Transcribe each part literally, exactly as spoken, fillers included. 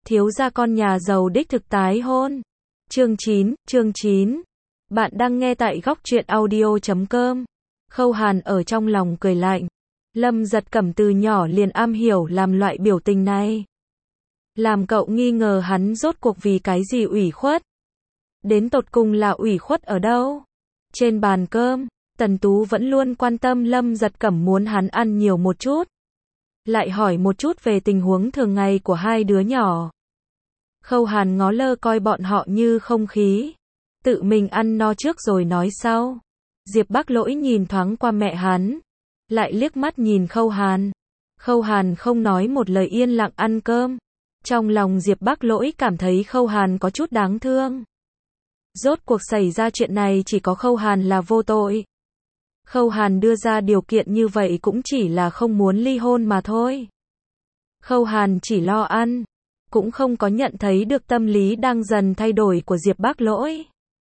thiếu gia con nhà giàu đích thực tái hôn. Chương chín, chương chín. Bạn đang nghe tại góc truyện audio chấm com. Khâu Hàn ở trong lòng cười lạnh. Lâm Giật Cẩm từ nhỏ liền am hiểu làm loại biểu tình này. Làm cậu nghi ngờ hắn rốt cuộc vì cái gì ủy khuất. Đến tột cùng là ủy khuất ở đâu? Trên bàn cơm, Tần Tú vẫn luôn quan tâm Lâm Giật Cẩm muốn hắn ăn nhiều một chút. Lại hỏi một chút về tình huống thường ngày của hai đứa nhỏ. Khâu Hàn ngó lơ coi bọn họ như không khí. Tự mình ăn no trước rồi nói sau. Diệp Bác Lỗi nhìn thoáng qua mẹ hắn. Lại liếc mắt nhìn Khâu Hàn. Khâu Hàn không nói một lời yên lặng ăn cơm. Trong lòng Diệp Bác Lỗi cảm thấy Khâu Hàn có chút đáng thương. Rốt cuộc xảy ra chuyện này chỉ có Khâu Hàn là vô tội. Khâu Hàn đưa ra điều kiện như vậy cũng chỉ là không muốn ly hôn mà thôi. Khâu Hàn chỉ lo ăn, cũng không có nhận thấy được tâm lý đang dần thay đổi của Diệp Bác Lỗi.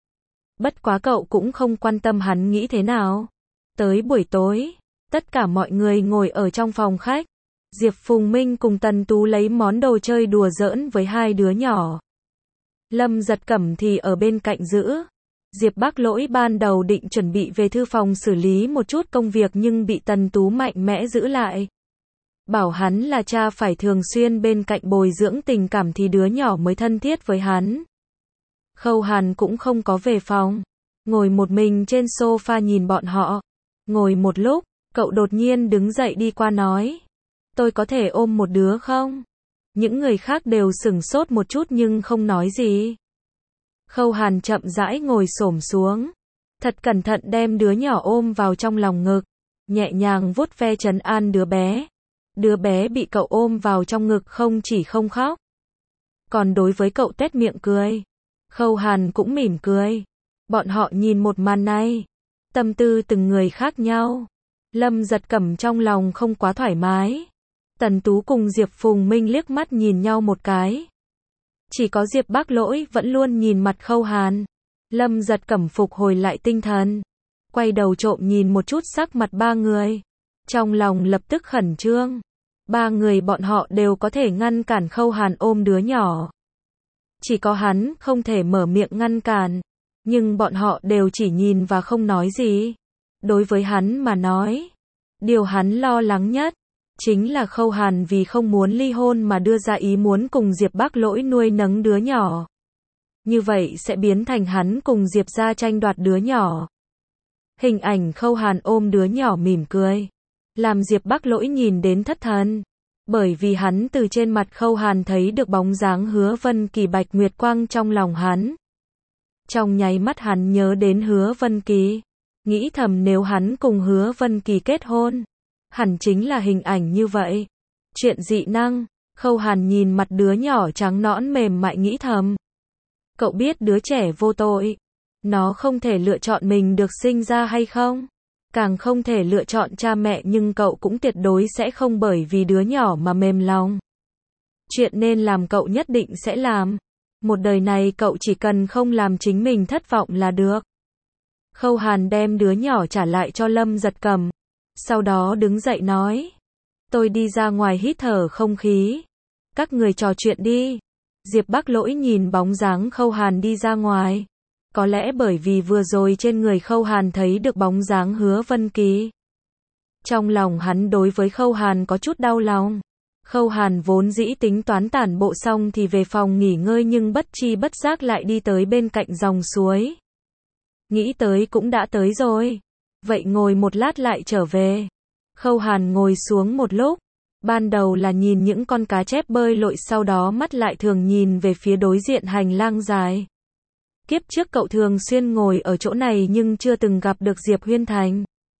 Bất quá cậu cũng không quan tâm hắn nghĩ thế nào. Tới buổi tối, tất cả mọi người ngồi ở trong phòng khách. Diệp Phùng Minh cùng Tần Tú lấy món đồ chơi đùa giỡn với hai đứa nhỏ. Lâm Giật Cẩm thì ở bên cạnh giữ. Diệp Bác Lỗi ban đầu định chuẩn bị về thư phòng xử lý một chút công việc nhưng bị Tần Tú mạnh mẽ giữ lại. Bảo hắn là cha phải thường xuyên bên cạnh bồi dưỡng tình cảm thì đứa nhỏ mới thân thiết với hắn. Khâu Hàn cũng không có về phòng. Ngồi một mình trên sofa nhìn bọn họ. Ngồi một lúc, cậu đột nhiên đứng dậy đi qua nói. Tôi có thể ôm một đứa không? Những người khác đều sửng sốt một chút nhưng không nói gì. Khâu Hàn chậm rãi ngồi xổm xuống. Thật cẩn thận đem đứa nhỏ ôm vào trong lòng ngực. Nhẹ nhàng vuốt ve trấn an đứa bé. Đứa bé bị cậu ôm vào trong ngực không chỉ không khóc. Còn đối với cậu tuét miệng cười. Khâu Hàn cũng mỉm cười. Bọn họ nhìn một màn này. Tâm tư từng người khác nhau. Lâm Giật Cẩm trong lòng không quá thoải mái. Tần Tú cùng Diệp Phùng Minh liếc mắt nhìn nhau một cái. Chỉ có Diệp Bác Lỗi vẫn luôn nhìn mặt Khâu Hàn. Lâm Giật Cẩm phục hồi lại tinh thần. Quay đầu trộm nhìn một chút sắc mặt ba người. Trong lòng lập tức khẩn trương. Ba người bọn họ đều có thể ngăn cản Khâu Hàn ôm đứa nhỏ. Chỉ có hắn không thể mở miệng ngăn cản. Nhưng bọn họ đều chỉ nhìn và không nói gì. Đối với hắn mà nói, điều hắn lo lắng nhất chính là Khâu Hàn vì không muốn ly hôn mà đưa ra ý muốn cùng Diệp Bác Lỗi nuôi nấng đứa nhỏ. Như vậy sẽ biến thành hắn cùng Diệp gia tranh đoạt đứa nhỏ. Hình ảnh Khâu Hàn ôm đứa nhỏ mỉm cười, làm Diệp Bác Lỗi nhìn đến thất thần. Bởi vì hắn từ trên mặt Khâu Hàn thấy được bóng dáng Hứa Vân Kỳ bạch nguyệt quang trong lòng hắn. Trong nháy mắt hắn nhớ đến Hứa Vân Kỳ. Nghĩ thầm nếu hắn cùng Hứa Vân Kỳ kết hôn, hẳn chính là hình ảnh như vậy. Chuyện dị năng. Khâu Hàn nhìn mặt đứa nhỏ trắng nõn mềm mại nghĩ thầm. Cậu biết đứa trẻ vô tội. Nó không thể lựa chọn mình được sinh ra hay không? Càng không thể lựa chọn cha mẹ nhưng cậu cũng tuyệt đối sẽ không bởi vì đứa nhỏ mà mềm lòng. Chuyện nên làm cậu nhất định sẽ làm. Một đời này cậu chỉ cần không làm chính mình thất vọng là được. Khâu Hàn đem đứa nhỏ trả lại cho Lâm Giật Cẩm. Sau đó đứng dậy nói. Tôi đi ra ngoài hít thở không khí. Các người trò chuyện đi. Diệp Bác Lỗi nhìn bóng dáng Khâu Hàn đi ra ngoài. Có lẽ bởi vì vừa rồi trên người Khâu Hàn thấy được bóng dáng Hứa Vân Kỳ. Trong lòng hắn đối với Khâu Hàn có chút đau lòng. Khâu Hàn vốn dĩ tính toán tản bộ xong thì về phòng nghỉ ngơi nhưng bất chi bất giác lại đi tới bên cạnh dòng suối. Nghĩ tới cũng đã tới rồi. Vậy ngồi một lát lại trở về. Khâu Hàn ngồi xuống một lúc. Ban đầu là nhìn những con cá chép bơi lội sau đó mắt lại thường nhìn về phía đối diện hành lang dài. Kiếp trước cậu thường xuyên ngồi ở chỗ này nhưng chưa từng gặp được Diệp Huyên Thành.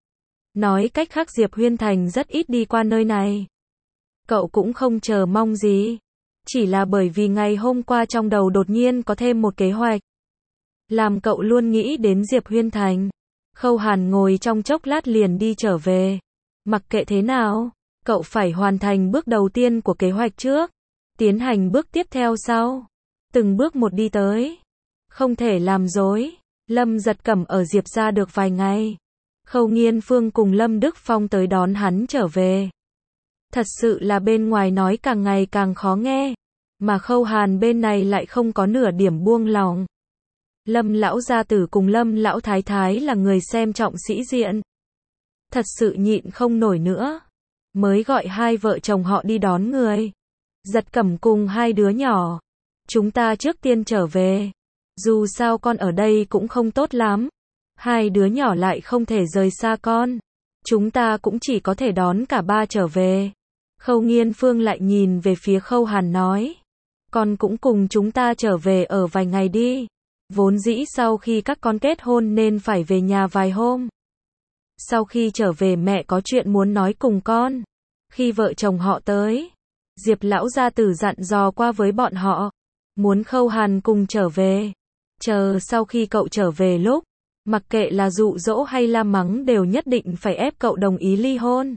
Nói cách khác Diệp Huyên Thành rất ít đi qua nơi này. Cậu cũng không chờ mong gì. Chỉ là bởi vì ngày hôm qua trong đầu đột nhiên có thêm một kế hoạch. Làm cậu luôn nghĩ đến Diệp Huyên Thành. Khâu Hàn ngồi trong chốc lát liền đi trở về. Mặc kệ thế nào, cậu phải hoàn thành bước đầu tiên của kế hoạch trước. Tiến hành bước tiếp theo sau. Từng bước một đi tới. Không thể làm dối. Lâm Giật Cẩm ở Diệp gia được vài ngày. Khâu Nghiên Phương cùng Lâm Đức Phong tới đón hắn trở về. Thật sự là bên ngoài nói càng ngày càng khó nghe. Mà Khâu Hàn bên này lại không có nửa điểm buông lòng. Lâm lão gia tử cùng Lâm lão thái thái là người xem trọng sĩ diện. Thật sự nhịn không nổi nữa. Mới gọi hai vợ chồng họ đi đón người. Giật Cẩm cùng hai đứa nhỏ. Chúng ta trước tiên trở về. Dù sao con ở đây cũng không tốt lắm. Hai đứa nhỏ lại không thể rời xa con. Chúng ta cũng chỉ có thể đón cả ba trở về. Khâu Nghiên Phương lại nhìn về phía Khâu Hàn nói. Con cũng cùng chúng ta trở về ở vài ngày đi. Vốn dĩ sau khi các con kết hôn nên phải về nhà vài hôm. Sau khi trở về mẹ có chuyện muốn nói cùng con. Khi vợ chồng họ tới, Diệp lão gia tử dặn dò qua với bọn họ. Muốn Khâu Hàn cùng trở về. Chờ sau khi cậu trở về lúc, mặc kệ là dụ dỗ hay la mắng đều nhất định phải ép cậu đồng ý ly hôn.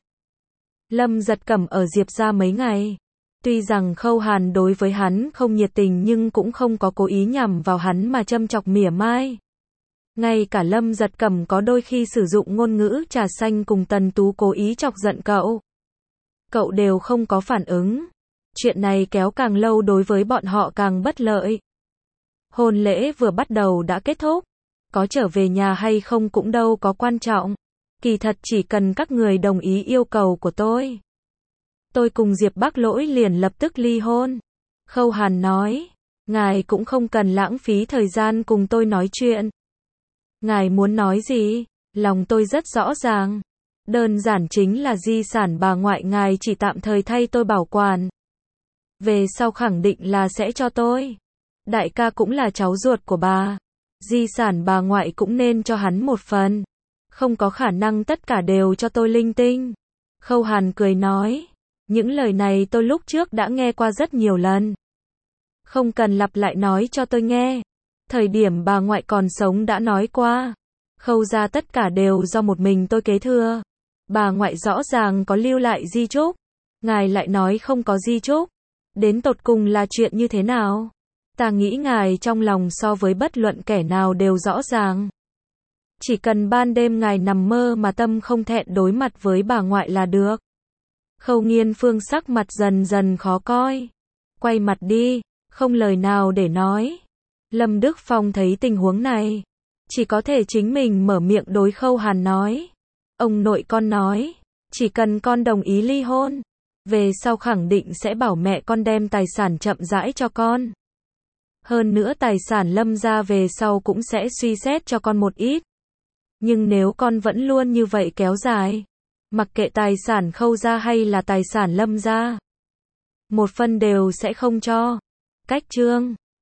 Lâm Giật Cẩm ở Diệp gia mấy ngày. Tuy rằng Khâu Hàn đối với hắn không nhiệt tình nhưng cũng không có cố ý nhằm vào hắn mà châm chọc mỉa mai. Ngay cả Lâm Giật Cẩm có đôi khi sử dụng ngôn ngữ trà xanh cùng Tần Tú cố ý chọc giận cậu. Cậu đều không có phản ứng. Chuyện này kéo càng lâu đối với bọn họ càng bất lợi. Hôn lễ vừa bắt đầu đã kết thúc. Có trở về nhà hay không cũng đâu có quan trọng. Kỳ thật chỉ cần các người đồng ý yêu cầu của tôi. Tôi cùng Diệp Bác Lỗi liền lập tức ly hôn. Khâu Hàn nói. Ngài cũng không cần lãng phí thời gian cùng tôi nói chuyện. Ngài muốn nói gì? Lòng tôi rất rõ ràng. Đơn giản chính là di sản bà ngoại ngài chỉ tạm thời thay tôi bảo quản. Về sau khẳng định là sẽ cho tôi. Đại ca cũng là cháu ruột của bà. Di sản bà ngoại cũng nên cho hắn một phần. Không có khả năng tất cả đều cho tôi linh tinh. Khâu Hàn cười nói. Những lời này tôi lúc trước đã nghe qua rất nhiều lần. Không cần lặp lại nói cho tôi nghe. Thời điểm bà ngoại còn sống đã nói qua. Khâu gia tất cả đều do một mình tôi kế thừa. Bà ngoại rõ ràng có lưu lại di chúc. Ngài lại nói không có di chúc. Đến tột cùng là chuyện như thế nào? Ta nghĩ ngài trong lòng so với bất luận kẻ nào đều rõ ràng. Chỉ cần ban đêm ngài nằm mơ mà tâm không thẹn đối mặt với bà ngoại là được. Khâu Nghiên Phương sắc mặt dần dần khó coi. Quay mặt đi, không lời nào để nói. Lâm Đức Phong thấy tình huống này. Chỉ có thể chính mình mở miệng đối Khâu Hàn nói. Ông nội con nói. Chỉ cần con đồng ý ly hôn. Về sau khẳng định sẽ bảo mẹ con đem tài sản chậm rãi cho con. Hơn nữa tài sản Lâm gia về sau cũng sẽ suy xét cho con một ít. Nhưng nếu con vẫn luôn như vậy kéo dài. Mặc kệ tài sản Khâu gia hay là tài sản Lâm gia. Một phân đều sẽ không cho. Cách chương